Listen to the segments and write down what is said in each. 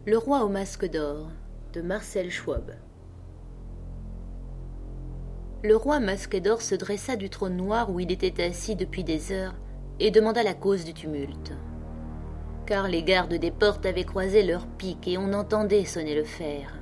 Le roi au masque d'or de Marcel Schwob. Le roi masqué d'or se dressa du trône noir où il était assis depuis des heures et demanda la cause du tumulte. Car les gardes des portes avaient croisé leurs piques et on entendait sonner le fer.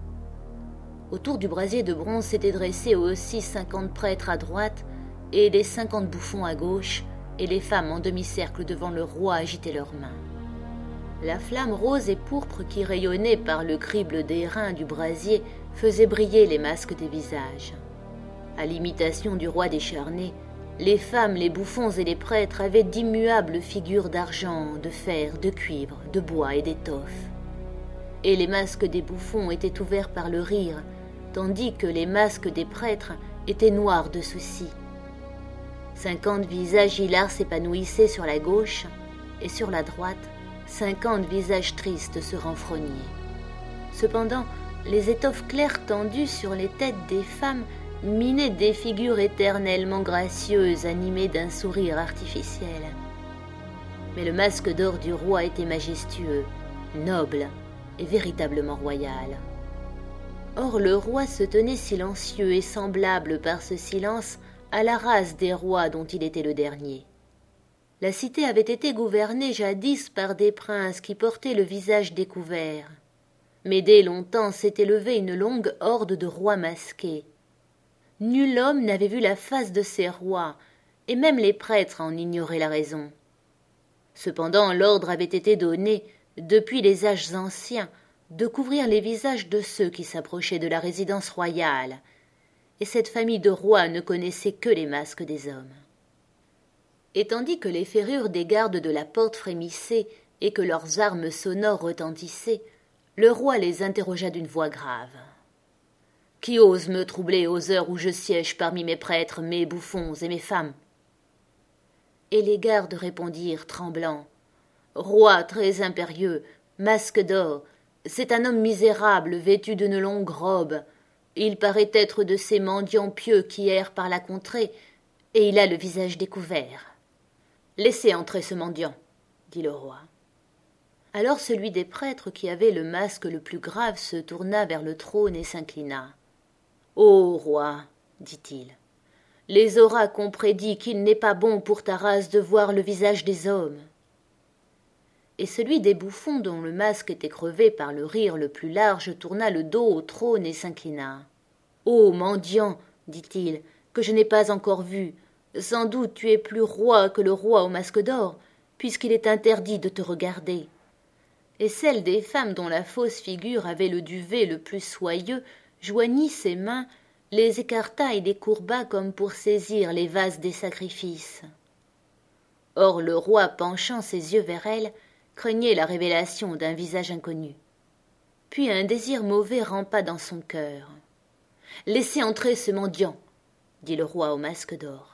Autour du brasier de bronze s'étaient dressés aussi 50 prêtres à droite et les 50 bouffons à gauche, et les femmes en demi-cercle devant le roi agitaient leurs mains. La flamme rose et pourpre qui rayonnait par le crible d'airain du brasier faisait briller les masques des visages. À l'imitation du roi décharné, les femmes, les bouffons et les prêtres avaient d'immuables figures d'argent, de fer, de cuivre, de bois et d'étoffe. Et les masques des bouffons étaient ouverts par le rire, tandis que les masques des prêtres étaient noirs de soucis. 50 visages hilars s'épanouissaient sur la gauche, et sur la droite, 50 visages tristes se renfrognaient. Cependant, les étoffes claires tendues sur les têtes des femmes minaient des figures éternellement gracieuses animées d'un sourire artificiel. Mais le masque d'or du roi était majestueux, noble et véritablement royal. Or le roi se tenait silencieux et semblable par ce silence à la race des rois dont il était le dernier. La cité avait été gouvernée jadis par des princes qui portaient le visage découvert. Mais dès longtemps s'était levée une longue horde de rois masqués. Nul homme n'avait vu la face de ces rois, et même les prêtres en ignoraient la raison. Cependant l'ordre avait été donné, depuis les âges anciens, de couvrir les visages de ceux qui s'approchaient de la résidence royale, et cette famille de rois ne connaissait que les masques des hommes. Et tandis que les ferrures des gardes de la porte frémissaient et que leurs armes sonores retentissaient, le roi les interrogea d'une voix grave. « Qui ose me troubler aux heures où je siège parmi mes prêtres, mes bouffons et mes femmes ?» Et les gardes répondirent, tremblants, « Roi très impérieux, masque d'or, c'est un homme misérable vêtu d'une longue robe. Il paraît être de ces mendiants pieux qui errent par la contrée, et il a le visage découvert. » « Laissez entrer ce mendiant, » dit le roi. Alors celui des prêtres qui avait le masque le plus grave se tourna vers le trône et s'inclina. « Ô roi, dit-il, les oracles ont prédit qu'il n'est pas bon pour ta race de voir le visage des hommes. » Et celui des bouffons dont le masque était crevé par le rire le plus large tourna le dos au trône et s'inclina. « Ô mendiant, dit-il, que je n'ai pas encore vu, sans doute tu es plus roi que le roi au masque d'or, puisqu'il est interdit de te regarder. » Et celle des femmes dont la fausse figure avait le duvet le plus soyeux joignit ses mains, les écarta et les courba comme pour saisir les vases des sacrifices. Or le roi, penchant ses yeux vers elle, craignait la révélation d'un visage inconnu. Puis un désir mauvais rampa dans son cœur. « Laissez entrer ce mendiant, » dit le roi au masque d'or.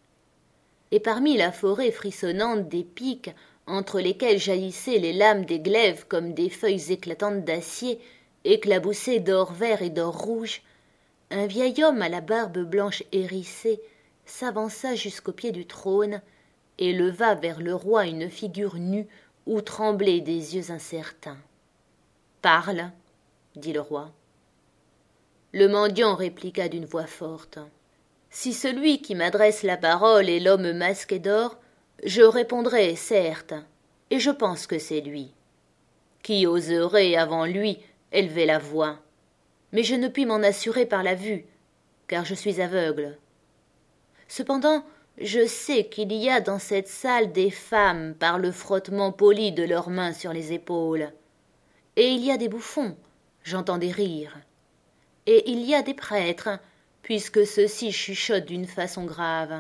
Et parmi la forêt frissonnante des piques, entre lesquelles jaillissaient les lames des glaives comme des feuilles éclatantes d'acier, éclaboussées d'or vert et d'or rouge, un vieil homme à la barbe blanche hérissée s'avança jusqu'au pied du trône et leva vers le roi une figure nue où tremblaient des yeux incertains. « Parle, » dit le roi. Le mendiant répliqua d'une voix forte. « Si celui qui m'adresse la parole est l'homme masqué d'or, je répondrai, certes, et je pense que c'est lui. Qui oserait, avant lui, élever la voix? Mais je ne puis m'en assurer par la vue, car je suis aveugle. Cependant, je sais qu'il y a dans cette salle des femmes par le frottement poli de leurs mains sur les épaules. Et il y a des bouffons, j'entends des rires. Et il y a des prêtres, puisque ceux-ci chuchotent d'une façon grave.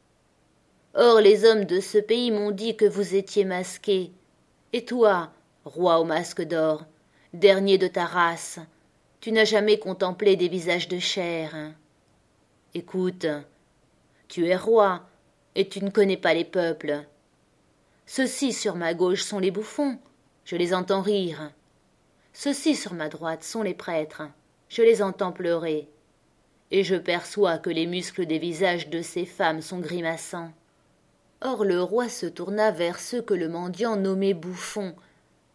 Or les hommes de ce pays m'ont dit que vous étiez masqué. Et toi, roi au masque d'or, dernier de ta race, tu n'as jamais contemplé des visages de chair. Écoute, tu es roi, et tu ne connais pas les peuples. Ceux-ci sur ma gauche sont les bouffons, je les entends rire. Ceux-ci sur ma droite sont les prêtres, je les entends pleurer. Et je perçois que les muscles des visages de ces femmes sont grimaçants. Or le roi se tourna vers ceux que le mendiant nommait bouffons,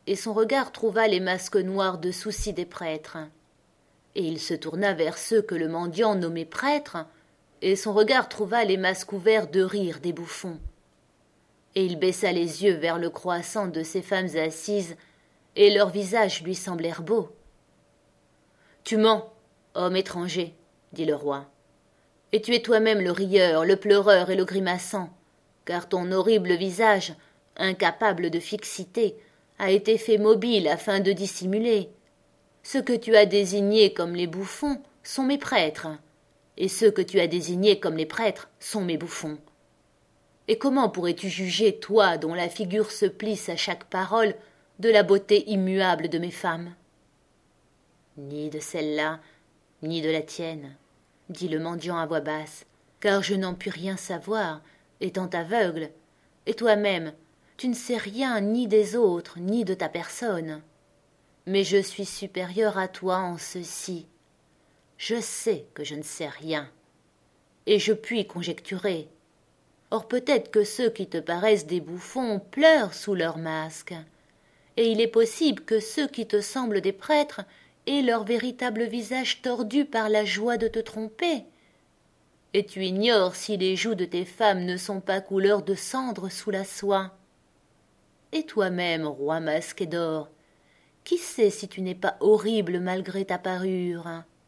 et son regard trouva les masques noirs de soucis des prêtres. Et il se tourna vers ceux que le mendiant nommait prêtres, et son regard trouva les masques ouverts de rire des bouffons. Et il baissa les yeux vers le croissant de ces femmes assises, et leurs visages lui semblèrent beaux. « Tu mens, homme étranger, dit le roi, et tu es toi-même le rieur, le pleureur et le grimaçant, car ton horrible visage, incapable de fixité, a été fait mobile afin de dissimuler. Ceux que tu as désignés comme les bouffons sont mes prêtres, et ceux que tu as désignés comme les prêtres sont mes bouffons. Et comment pourrais-tu juger, toi, dont la figure se plisse à chaque parole, de la beauté immuable de mes femmes? Ni de celle-là, ni de la tienne, dit le mendiant à voix basse, car je n'en puis rien savoir, étant aveugle, et toi-même, tu ne sais rien ni des autres, ni de ta personne. Mais je suis supérieur à toi en ceci. Je sais que je ne sais rien, et je puis conjecturer. Or peut-être que ceux qui te paraissent des bouffons pleurent sous leur masque, et il est possible que ceux qui te semblent des prêtres aient leur véritable visage tordu par la joie de te tromper. Et tu ignores si les joues de tes femmes ne sont pas couleur de cendre sous la soie. Et toi-même, roi masqué d'or, qui sait si tu n'es pas horrible malgré ta parure?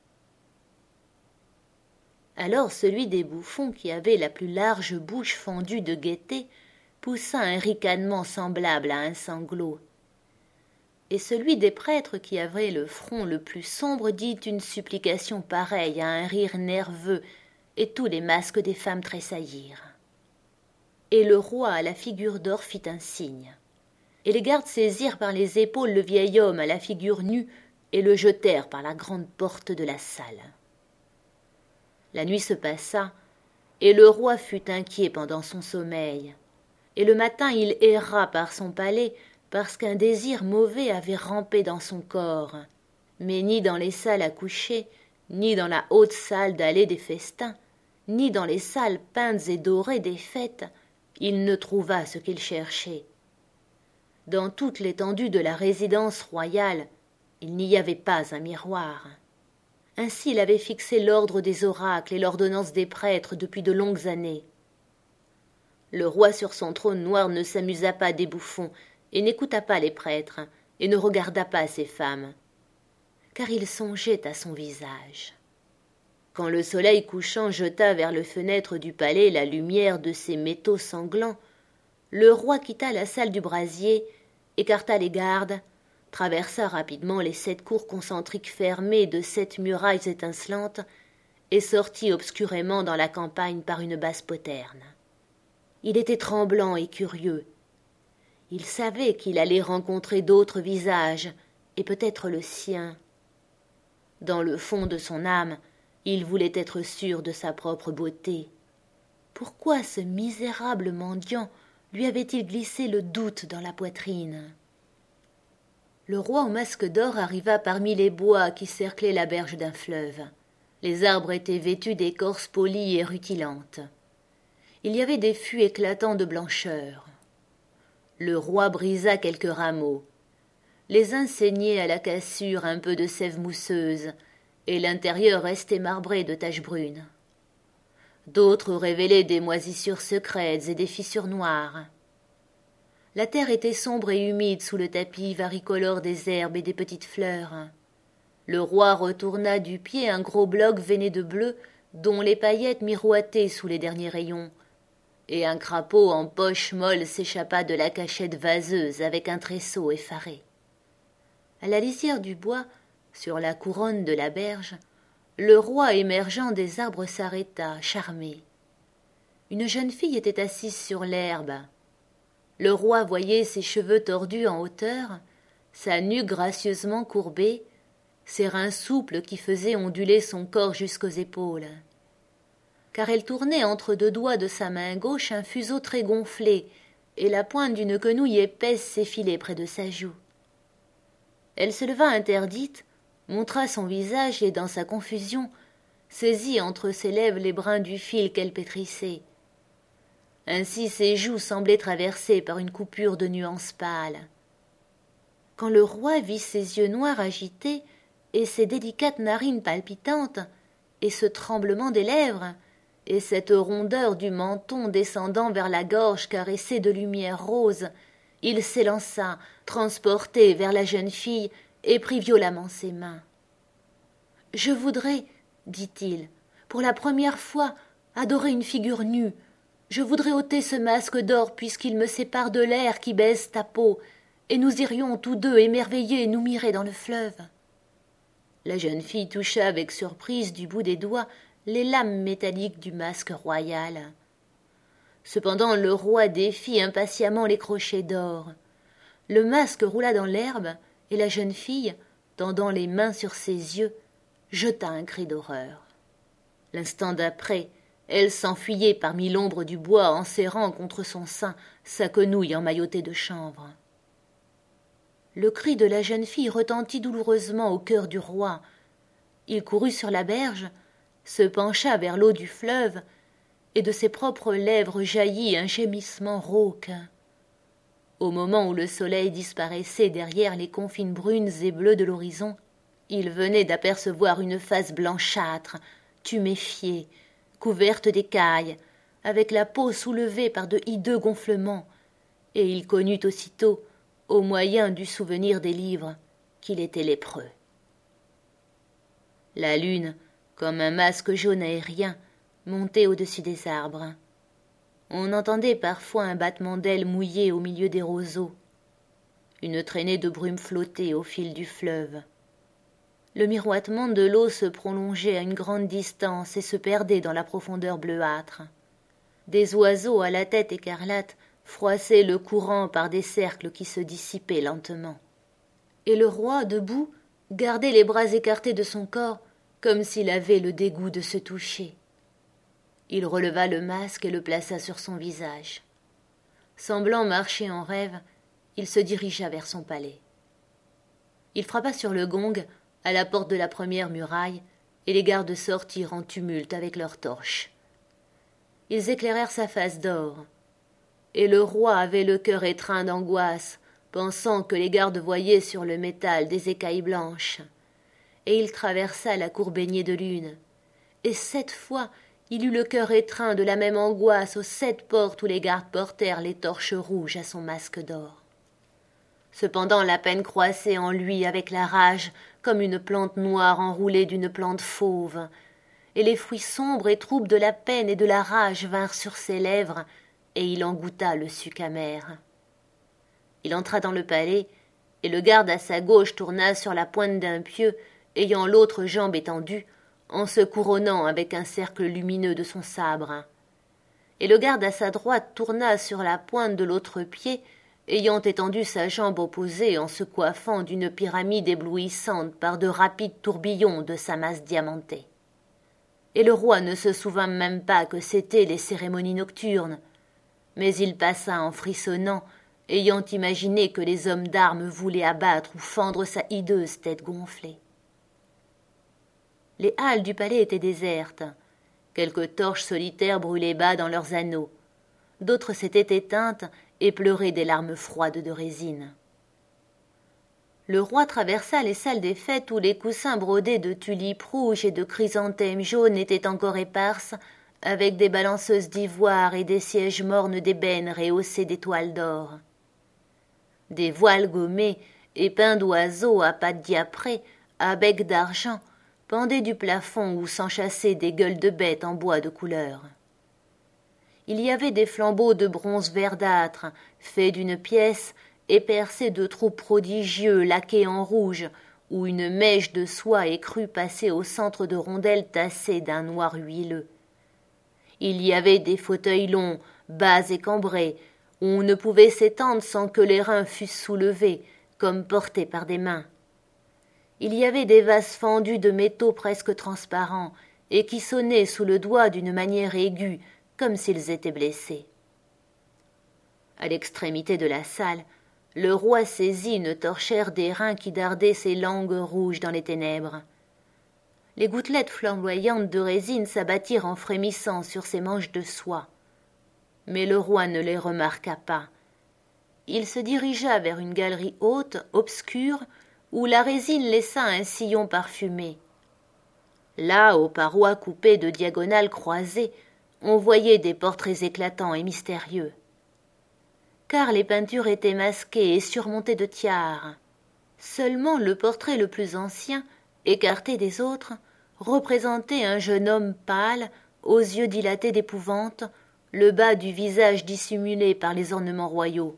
Alors celui des bouffons qui avait la plus large bouche fendue de gaieté poussa un ricanement semblable à un sanglot. Et celui des prêtres qui avait le front le plus sombre dit une supplication pareille à un rire nerveux, et tous les masques des femmes tressaillirent. Et le roi à la figure d'or fit un signe, et les gardes saisirent par les épaules le vieil homme à la figure nue et le jetèrent par la grande porte de la salle. La nuit se passa, et le roi fut inquiet pendant son sommeil, et le matin il erra par son palais parce qu'un désir mauvais avait rampé dans son corps, mais ni dans les salles à coucher, ni dans la haute salle d'allée des festins, ni dans les salles peintes et dorées des fêtes, il ne trouva ce qu'il cherchait. Dans toute l'étendue de la résidence royale, il n'y avait pas un miroir. Ainsi il avait fixé l'ordre des oracles et l'ordonnance des prêtres depuis de longues années. Le roi sur son trône noir ne s'amusa pas des bouffons, et n'écouta pas les prêtres, et ne regarda pas ses femmes, car il songeait à son visage. Quand le soleil couchant jeta vers les fenêtres du palais la lumière de ses métaux sanglants, le roi quitta la salle du brasier, écarta les gardes, traversa rapidement les 7 cours concentriques fermées de 7 murailles étincelantes, et sortit obscurément dans la campagne par une basse poterne. Il était tremblant et curieux. Il savait qu'il allait rencontrer d'autres visages, et peut-être le sien. Dans le fond de son âme, il voulait être sûr de sa propre beauté. Pourquoi ce misérable mendiant lui avait-il glissé le doute dans la poitrine? Le roi au masque d'or arriva parmi les bois qui cerclaient la berge d'un fleuve. Les arbres étaient vêtus d'écorces polies et rutilantes. Il y avait des fûts éclatants de blancheur. Le roi brisa quelques rameaux. Les uns saignaient à la cassure un peu de sève mousseuse, et l'intérieur restait marbré de taches brunes. D'autres révélaient des moisissures secrètes et des fissures noires. La terre était sombre et humide sous le tapis varicolore des herbes et des petites fleurs. Le roi retourna du pied un gros bloc veiné de bleu dont les paillettes miroitaient sous les derniers rayons, et un crapaud en poche molle s'échappa de la cachette vaseuse avec un tresseau effaré. À la lisière du bois, sur la couronne de la berge, le roi émergeant des arbres s'arrêta, charmé. Une jeune fille était assise sur l'herbe. Le roi voyait ses cheveux tordus en hauteur, sa nuque gracieusement courbée, ses reins souples qui faisaient onduler son corps jusqu'aux épaules. Car elle tournait entre 2 doigts de sa main gauche un fuseau très gonflé, et la pointe d'une quenouille épaisse s'effilait près de sa joue. Elle se leva interdite, montra son visage et, dans sa confusion, saisit entre ses lèvres les brins du fil qu'elle pétrissait. Ainsi ses joues semblaient traversées par une coupure de nuances pâles. quand le roi vit ses yeux noirs agités, et ses délicates narines palpitantes, et ce tremblement des lèvres, et cette rondeur du menton descendant vers la gorge caressée de lumière rose, il s'élança, transporté, vers la jeune fille, et prit violemment ses mains. « Je voudrais, dit-il, pour la première fois, adorer une figure nue. Je voudrais ôter ce masque d'or puisqu'il me sépare de l'air qui baise ta peau, et nous irions tous deux émerveillés nous mirer dans le fleuve. » La jeune fille toucha avec surprise du bout des doigts les lames métalliques du masque royal. Cependant le roi défit impatiemment les crochets d'or. Le masque roula dans l'herbe, et la jeune fille, tendant les mains sur ses yeux, jeta un cri d'horreur. L'instant d'après, elle s'enfuyait parmi l'ombre du bois en serrant contre son sein sa quenouille emmaillotée de chanvre. Le cri de la jeune fille retentit douloureusement au cœur du roi. Il courut sur la berge, se pencha vers l'eau du fleuve, et de ses propres lèvres jaillit un gémissement rauque. Au moment où le soleil disparaissait derrière les confines brunes et bleues de l'horizon, il venait d'apercevoir une face blanchâtre, tuméfiée, couverte d'écailles, avec la peau soulevée par de hideux gonflements, et il connut aussitôt, au moyen du souvenir des livres, qu'il était lépreux. La lune, comme un masque jaune aérien, montait au-dessus des arbres. On entendait parfois un battement d'ailes mouillées au milieu des roseaux. Une traînée de brume flottait au fil du fleuve. Le miroitement de l'eau se prolongeait à une grande distance et se perdait dans la profondeur bleuâtre. Des oiseaux à la tête écarlate froissaient le courant par des cercles qui se dissipaient lentement. Et le roi, debout, gardait les bras écartés de son corps, comme s'il avait le dégoût de se toucher. Il releva le masque et le plaça sur son visage. Semblant marcher en rêve, il se dirigea vers son palais. Il frappa sur le gong, à la porte de la première muraille, et les gardes sortirent en tumulte avec leurs torches. Ils éclairèrent sa face d'or, et le roi avait le cœur étreint d'angoisse, pensant que les gardes voyaient sur le métal des écailles blanches. Et il traversa la cour baignée de lune, et 7 fois il eut le cœur étreint de la même angoisse aux 7 portes où les gardes portèrent les torches rouges à son masque d'or. Cependant la peine croissait en lui avec la rage, comme une plante noire enroulée d'une plante fauve, et les fruits sombres et troubles de la peine et de la rage vinrent sur ses lèvres, et il en goûta le suc amer. Il entra dans le palais, et le garde à sa gauche tourna sur la pointe d'un pieu, ayant l'autre jambe étendue, en se couronnant avec un cercle lumineux de son sabre. Et le garde à sa droite tourna sur la pointe de l'autre pied, ayant étendu sa jambe opposée en se coiffant d'une pyramide éblouissante par de rapides tourbillons de sa masse diamantée. Et le roi ne se souvint même pas que c'étaient les cérémonies nocturnes, mais il passa en frissonnant, ayant imaginé que les hommes d'armes voulaient abattre ou fendre sa hideuse tête gonflée. Les halles du palais étaient désertes. Quelques torches solitaires brûlaient bas dans leurs anneaux. D'autres s'étaient éteintes et pleuraient des larmes froides de résine. Le roi traversa les salles des fêtes où les coussins brodés de tulipes rouges et de chrysanthèmes jaunes étaient encore éparses, avec des balanceuses d'ivoire et des sièges mornes d'ébène rehaussés d'étoiles d'or. Des voiles gommés et peints d'oiseaux à pattes diaprées, à bec d'argent, pendaient du plafond où s'enchassaient des gueules de bêtes en bois de couleur. Il y avait des flambeaux de bronze verdâtre, faits d'une pièce et percés de trous prodigieux laqués en rouge, où une mèche de soie écrue passait au centre de rondelles tassées d'un noir huileux. Il y avait des fauteuils longs, bas et cambrés, où on ne pouvait s'étendre sans que les reins fussent soulevés, comme portés par des mains. Il y avait des vases fendus de métaux presque transparents, et qui sonnaient sous le doigt d'une manière aiguë, comme s'ils étaient blessés. À l'extrémité de la salle, le roi saisit une torchère d'airain qui dardait ses langues rouges dans les ténèbres. Les gouttelettes flamboyantes de résine s'abattirent en frémissant sur ses manches de soie. Mais le roi ne les remarqua pas. il se dirigea vers une galerie haute, obscure, où la résine laissa un sillon parfumé. Là, aux parois coupées de diagonales croisées, on voyait des portraits éclatants et mystérieux. Car les peintures étaient masquées et surmontées de tiares. Seulement le portrait le plus ancien, écarté des autres, représentait un jeune homme pâle, aux yeux dilatés d'épouvante, le bas du visage dissimulé par les ornements royaux.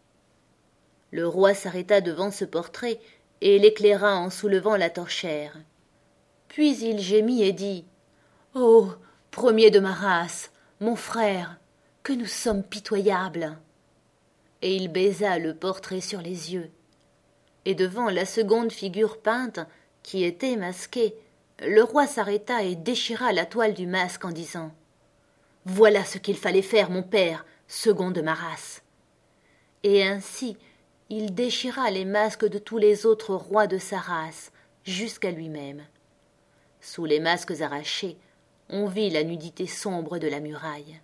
Le roi s'arrêta devant ce portrait et l'éclaira en soulevant la torchère. Puis il gémit et dit « Oh, premier de ma race, mon frère, que nous sommes pitoyables !» Et il baisa le portrait sur les yeux. Et devant la seconde figure peinte, qui était masquée, le roi s'arrêta et déchira la toile du masque en disant « Voilà ce qu'il fallait faire, mon père, second de ma race !» Et ainsi, il déchira les masques de tous les autres rois de sa race, jusqu'à lui-même. Sous les masques arrachés, on vit la nudité sombre de la muraille.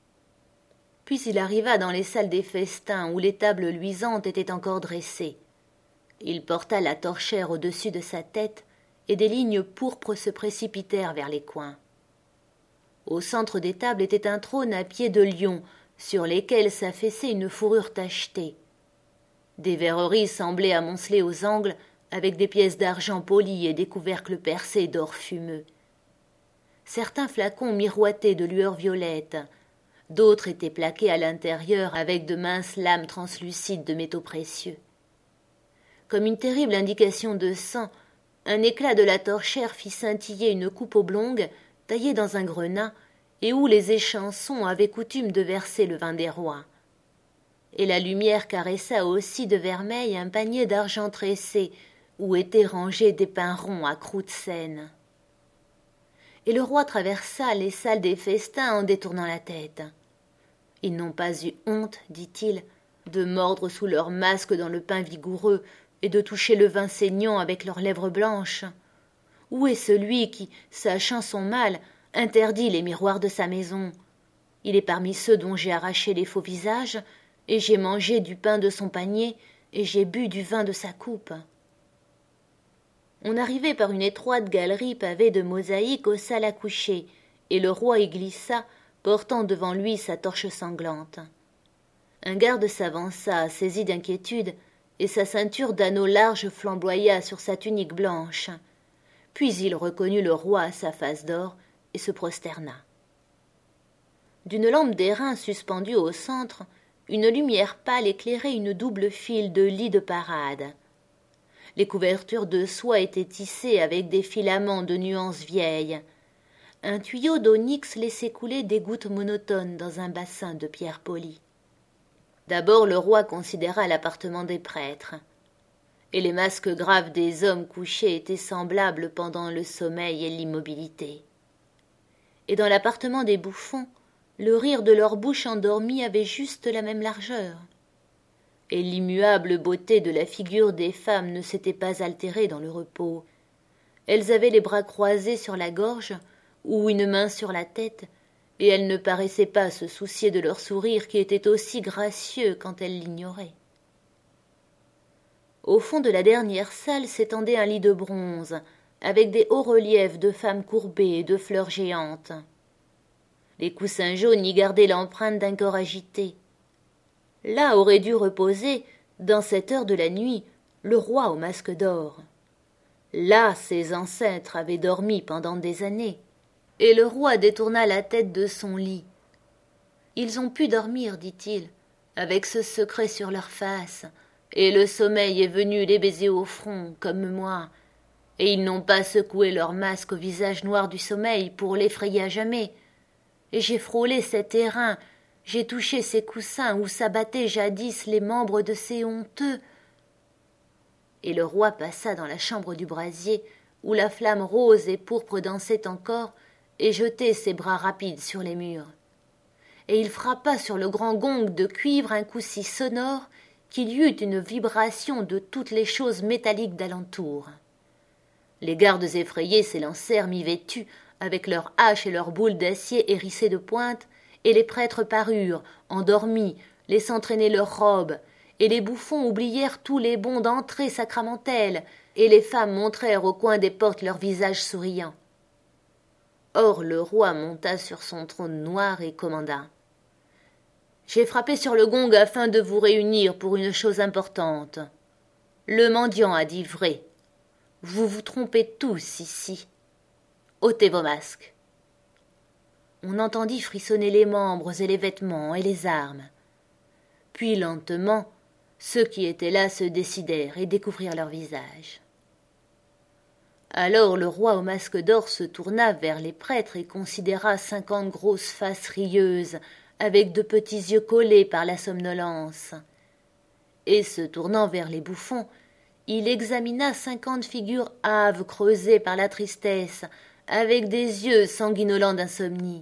Puis il arriva dans les salles des festins où les tables luisantes étaient encore dressées. Il porta la torchère au-dessus de sa tête et des lignes pourpres se précipitèrent vers les coins. Au centre des tables était un trône à pieds de lion sur lesquels s'affaissait une fourrure tachetée. Des verreries semblaient amoncelées aux angles avec des pièces d'argent polies et des couvercles percés d'or fumeux. Certains flacons miroitaient de lueurs violettes, d'autres étaient plaqués à l'intérieur avec de minces lames translucides de métaux précieux. Comme une terrible indication de sang, un éclat de la torchère fit scintiller une coupe oblongue taillée dans un grenat et où les échansons avaient coutume de verser le vin des rois. Et la lumière caressa aussi de vermeil un panier d'argent tressé où étaient rangés des pains ronds à croûte saine. Et le roi traversa les salles des festins en détournant la tête. « Ils n'ont pas eu honte, dit-il, de mordre sous leur masque dans le pain vigoureux et de toucher le vin saignant avec leurs lèvres blanches. Où est celui qui, sachant son mal, interdit les miroirs de sa maison? Il est parmi ceux dont j'ai arraché les faux visages, et j'ai mangé du pain de son panier, et j'ai bu du vin de sa coupe. » On arrivait par une étroite galerie pavée de mosaïques aux salles à coucher, et le roi y glissa, portant devant lui sa torche sanglante. Un garde s'avança, saisi d'inquiétude, et sa ceinture d'anneaux larges flamboya sur sa tunique blanche. Puis il reconnut le roi à sa face d'or et se prosterna. D'une lampe d'airain suspendue au centre, une lumière pâle éclairait une double file de lits de parade. Les couvertures de soie étaient tissées avec des filaments de nuances vieilles. Un tuyau d'onyx laissait couler des gouttes monotones dans un bassin de pierre polie. D'abord le roi considéra l'appartement des prêtres, et les masques graves des hommes couchés étaient semblables pendant le sommeil et l'immobilité. Et dans l'appartement des bouffons, le rire de leur bouche endormie avait juste la même largeur. Et l'immuable beauté de la figure des femmes ne s'était pas altérée dans le repos. Elles avaient les bras croisés sur la gorge ou une main sur la tête, et elles ne paraissaient pas se soucier de leur sourire qui était aussi gracieux quand elles l'ignoraient. Au fond de la dernière salle s'étendait un lit de bronze, avec des hauts reliefs de femmes courbées et de fleurs géantes. Les coussins jaunes y gardaient l'empreinte d'un corps agité. Là aurait dû reposer, dans cette heure de la nuit, le roi au masque d'or. Là ses ancêtres avaient dormi pendant des années, et le roi détourna la tête de son lit. Ils ont pu dormir, dit-il, avec ce secret sur leur face, et le sommeil est venu les baiser au front, comme moi, et ils n'ont pas secoué leur masque au visage noir du sommeil pour l'effrayer à jamais. Et j'ai frôlé cet airain, j'ai touché ces coussins où s'abattaient jadis les membres de ces honteux. Et le roi passa dans la chambre du brasier, où la flamme rose et pourpre dansait encore, et jetait ses bras rapides sur les murs. Et il frappa sur le grand gong de cuivre un coup si sonore qu'il y eut une vibration de toutes les choses métalliques d'alentour. Les gardes effrayés s'élancèrent mi-vêtus, avec leurs haches et leurs boules d'acier hérissées de pointes, et les prêtres parurent, endormis, laissant traîner leurs robes, et les bouffons oublièrent tous les bons d'entrée sacramentelle, et les femmes montrèrent au coin des portes leurs visages souriants. Or le roi monta sur son trône noir et commanda. « J'ai frappé sur le gong afin de vous réunir pour une chose importante. Le mendiant a dit vrai. Vous vous trompez tous ici. Ôtez vos masques. » On entendit frissonner les membres et les vêtements et les armes. Puis lentement, ceux qui étaient là se décidèrent et découvrirent leurs visages. Alors le roi au masque d'or se tourna vers les prêtres et considéra 50 grosses faces rieuses, avec de petits yeux collés par la somnolence. Et se tournant vers les bouffons, il examina 50 figures hâves creusées par la tristesse, avec des yeux sanguinolents d'insomnie.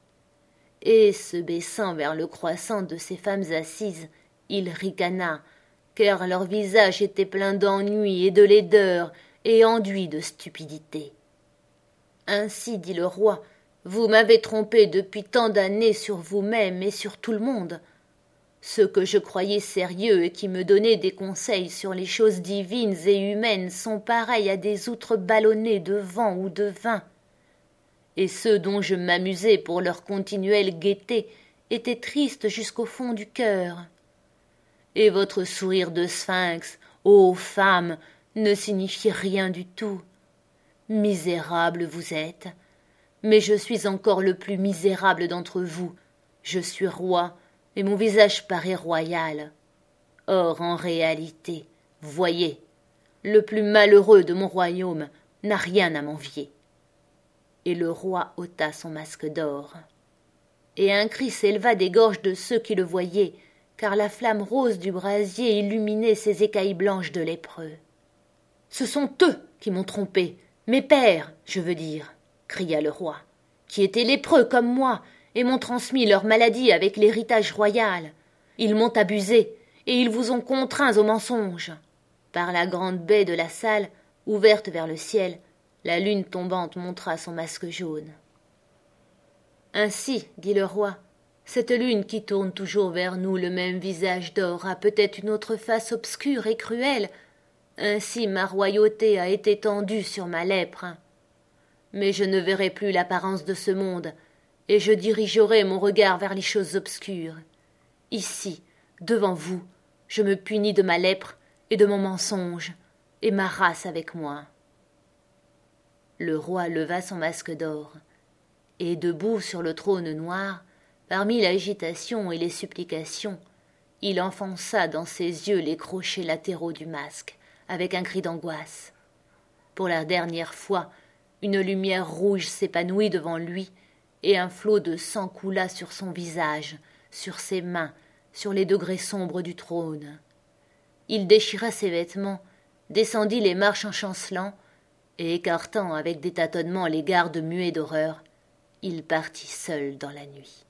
Et, se baissant vers le croissant de ces femmes assises, il ricana, car leur visage était plein d'ennui et de laideur, et enduit de stupidité. « Ainsi, dit le roi, vous m'avez trompé depuis tant d'années sur vous-même et sur tout le monde. Ceux que je croyais sérieux et qui me donnaient des conseils sur les choses divines et humaines sont pareils à des outres ballonnées de vent ou de vin. Et ceux dont je m'amusais pour leur continuelle gaieté étaient tristes jusqu'au fond du cœur. Et votre sourire de sphinx, ô femme, ne signifie rien du tout. Misérable vous êtes, mais je suis encore le plus misérable d'entre vous. Je suis roi, et mon visage paraît royal. Or, en réalité, voyez, le plus malheureux de mon royaume n'a rien à m'envier. » Et le roi ôta son masque d'or. Et un cri s'éleva des gorges de ceux qui le voyaient, car la flamme rose du brasier illuminait ses écailles blanches de lépreux. « Ce sont eux qui m'ont trompé, mes pères, je veux dire, » cria le roi, « qui étaient lépreux comme moi, et m'ont transmis leur maladie avec l'héritage royal. Ils m'ont abusé, et ils vous ont contraints au mensonge. » Par la grande baie de la salle, ouverte vers le ciel, la lune tombante montra son masque jaune. « Ainsi, dit le roi, cette lune qui tourne toujours vers nous le même visage d'or a peut-être une autre face obscure et cruelle. Ainsi ma royauté a été tendue sur ma lèpre. Mais je ne verrai plus l'apparence de ce monde, et je dirigerai mon regard vers les choses obscures. Ici, devant vous, je me punis de ma lèpre et de mon mensonge, et ma race avec moi. » Le roi leva son masque d'or, et debout sur le trône noir, parmi l'agitation et les supplications, il enfonça dans ses yeux les crochets latéraux du masque, avec un cri d'angoisse. Pour la dernière fois, une lumière rouge s'épanouit devant lui, et un flot de sang coula sur son visage, sur ses mains, sur les degrés sombres du trône. Il déchira ses vêtements, descendit les marches en chancelant, et écartant avec des tâtonnements les gardes muets d'horreur, il partit seul dans la nuit.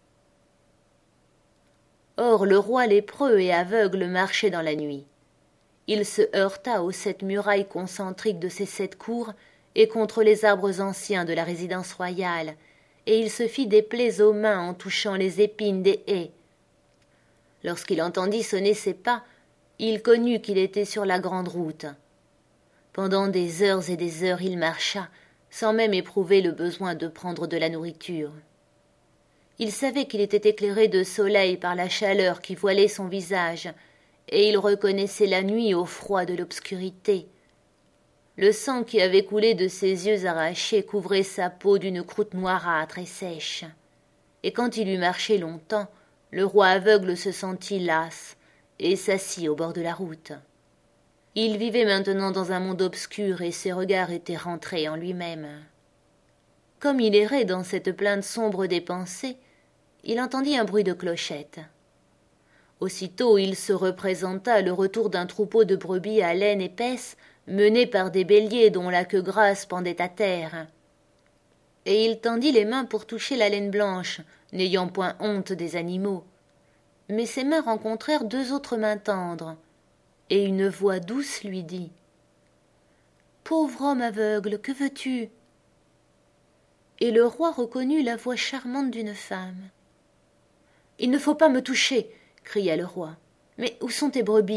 Or le roi lépreux et aveugle marchait dans la nuit. Il se heurta aux 7 murailles concentriques de ces 7 cours et contre les arbres anciens de la résidence royale, et il se fit des plaies aux mains en touchant les épines des haies. Lorsqu'il entendit sonner ses pas, il connut qu'il était sur la grande route. Pendant des heures et des heures il marcha, sans même éprouver le besoin de prendre de la nourriture. Il savait qu'il était éclairé de soleil par la chaleur qui voilait son visage, et il reconnaissait la nuit au froid de l'obscurité. Le sang qui avait coulé de ses yeux arrachés couvrait sa peau d'une croûte noirâtre et sèche. Et quand il eut marché longtemps, le roi aveugle se sentit las et s'assit au bord de la route. Il vivait maintenant dans un monde obscur et ses regards étaient rentrés en lui-même. Comme il errait dans cette plaine sombre des pensées, il entendit un bruit de clochette. Aussitôt il se représenta le retour d'un troupeau de brebis à laine épaisse mené par des béliers dont la queue grasse pendait à terre. Et il tendit les mains pour toucher la laine blanche, n'ayant point honte des animaux. Mais ses mains rencontrèrent 2 autres mains tendres, et une voix douce lui dit « Pauvre homme aveugle, que veux-tu » Et le roi reconnut la voix charmante d'une femme. « Il ne faut pas me toucher !» cria le roi. « Mais où sont tes brebis ?»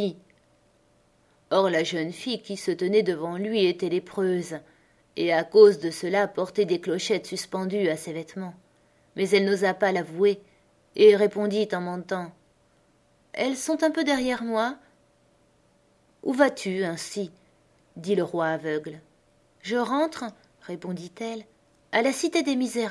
Or la jeune fille qui se tenait devant lui était lépreuse, et à cause de cela portait des clochettes suspendues à ses vêtements. Mais elle n'osa pas l'avouer, et répondit en mentant. « Elles sont un peu derrière moi. »« Où vas-tu ainsi ?» dit le roi aveugle. « Je rentre, répondit-elle, à la cité des misérables. »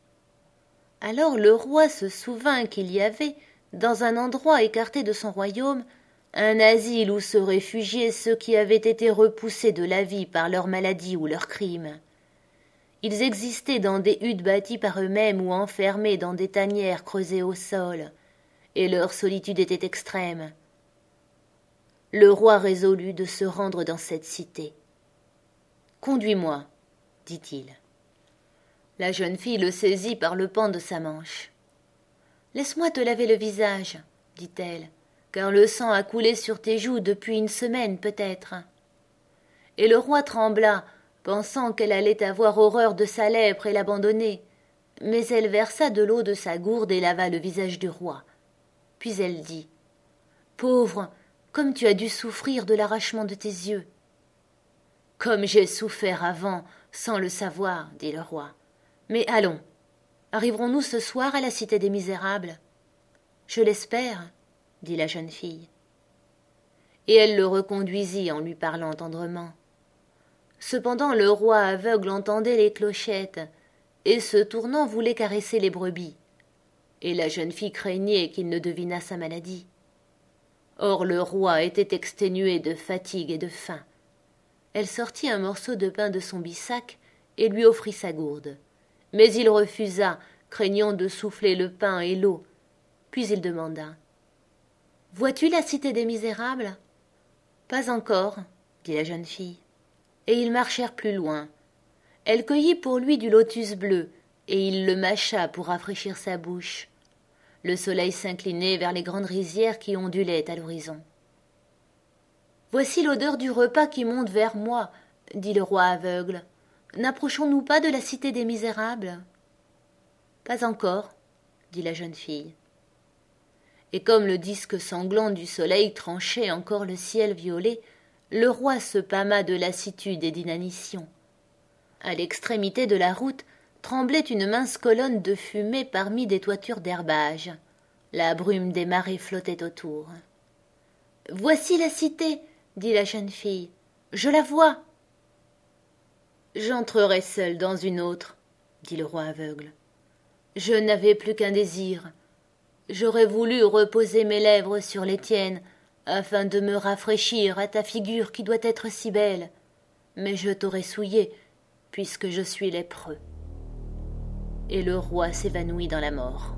Alors le roi se souvint qu'il y avait, dans un endroit écarté de son royaume, un asile où se réfugiaient ceux qui avaient été repoussés de la vie par leur maladie ou leurs crimes. Ils existaient dans des huttes bâties par eux-mêmes ou enfermés dans des tanières creusées au sol, et leur solitude était extrême. Le roi résolut de se rendre dans cette cité. « Conduis-moi, dit-il. La jeune fille le saisit par le pan de sa manche. « Laisse-moi te laver le visage, dit-elle, car le sang a coulé sur tes joues depuis une semaine peut-être. » Et le roi trembla, pensant qu'elle allait avoir horreur de sa lèpre et l'abandonner, mais elle versa de l'eau de sa gourde et lava le visage du roi. Puis elle dit. « Pauvre, comme tu as dû souffrir de l'arrachement de tes yeux. »« Comme j'ai souffert avant, sans le savoir, dit le roi. Mais allons, arriverons-nous ce soir à la cité des misérables ? » « Je l'espère, dit la jeune fille. Et elle le reconduisit en lui parlant tendrement. Cependant le roi aveugle entendait les clochettes, et se tournant voulait caresser les brebis, et la jeune fille craignait qu'il ne devinât sa maladie. Or le roi était exténué de fatigue et de faim. Elle sortit un morceau de pain de son bissac et lui offrit sa gourde. Mais il refusa, craignant de souffler le pain et l'eau. Puis il demanda. « Vois-tu la cité des misérables ?»« Pas encore, » dit la jeune fille. Et ils marchèrent plus loin. Elle cueillit pour lui du lotus bleu, et il le mâcha pour rafraîchir sa bouche. Le soleil s'inclinait vers les grandes rizières qui ondulaient à l'horizon. « Voici l'odeur du repas qui monte vers moi, » dit le roi aveugle. « N'approchons-nous pas de la cité des misérables ?»« Pas encore, » dit la jeune fille. Et comme le disque sanglant du soleil tranchait encore le ciel violet, le roi se pâma de lassitude et d'inanition. À l'extrémité de la route tremblait une mince colonne de fumée parmi des toitures d'herbage. La brume des marées flottait autour. « Voici la cité, » dit la jeune fille. « Je la vois. »« J'entrerai seule dans une autre, » dit le roi aveugle. « Je n'avais plus qu'un désir. J'aurais voulu reposer mes lèvres sur les tiennes, afin de me rafraîchir à ta figure qui doit être si belle. Mais je t'aurais souillée, puisque je suis lépreux. » Et le roi s'évanouit dans la mort.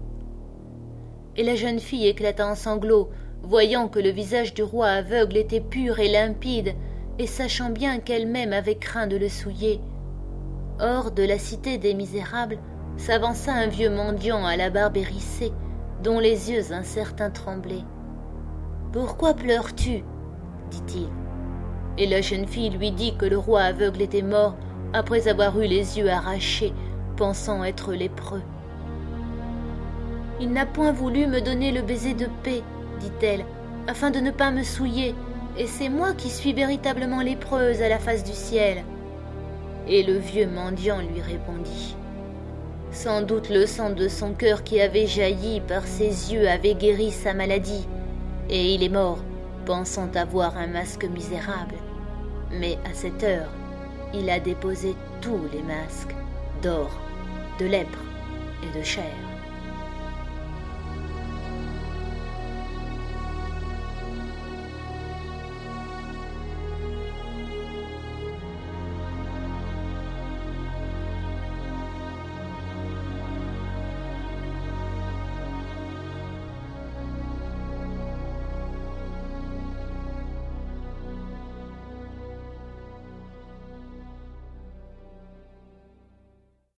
Et la jeune fille éclata en sanglots, voyant que le visage du roi aveugle était pur et limpide, et sachant bien qu'elle-même avait craint de le souiller. Hors de la cité des misérables s'avança un vieux mendiant à la barbe hérissée, dont les yeux incertains tremblaient. « Pourquoi pleures-tu » dit-il. Et la jeune fille lui dit que le roi aveugle était mort après avoir eu les yeux arrachés, pensant être lépreux. « Il n'a point voulu me donner le baiser de paix, dit-elle, afin de ne pas me souiller, et c'est moi qui suis véritablement lépreuse à la face du ciel. » Et le vieux mendiant lui répondit. Sans doute le sang de son cœur qui avait jailli par ses yeux avait guéri sa maladie, et il est mort, pensant avoir un masque misérable. Mais à cette heure, il a déposé tous les masques, d'or, de lèpre et de chair.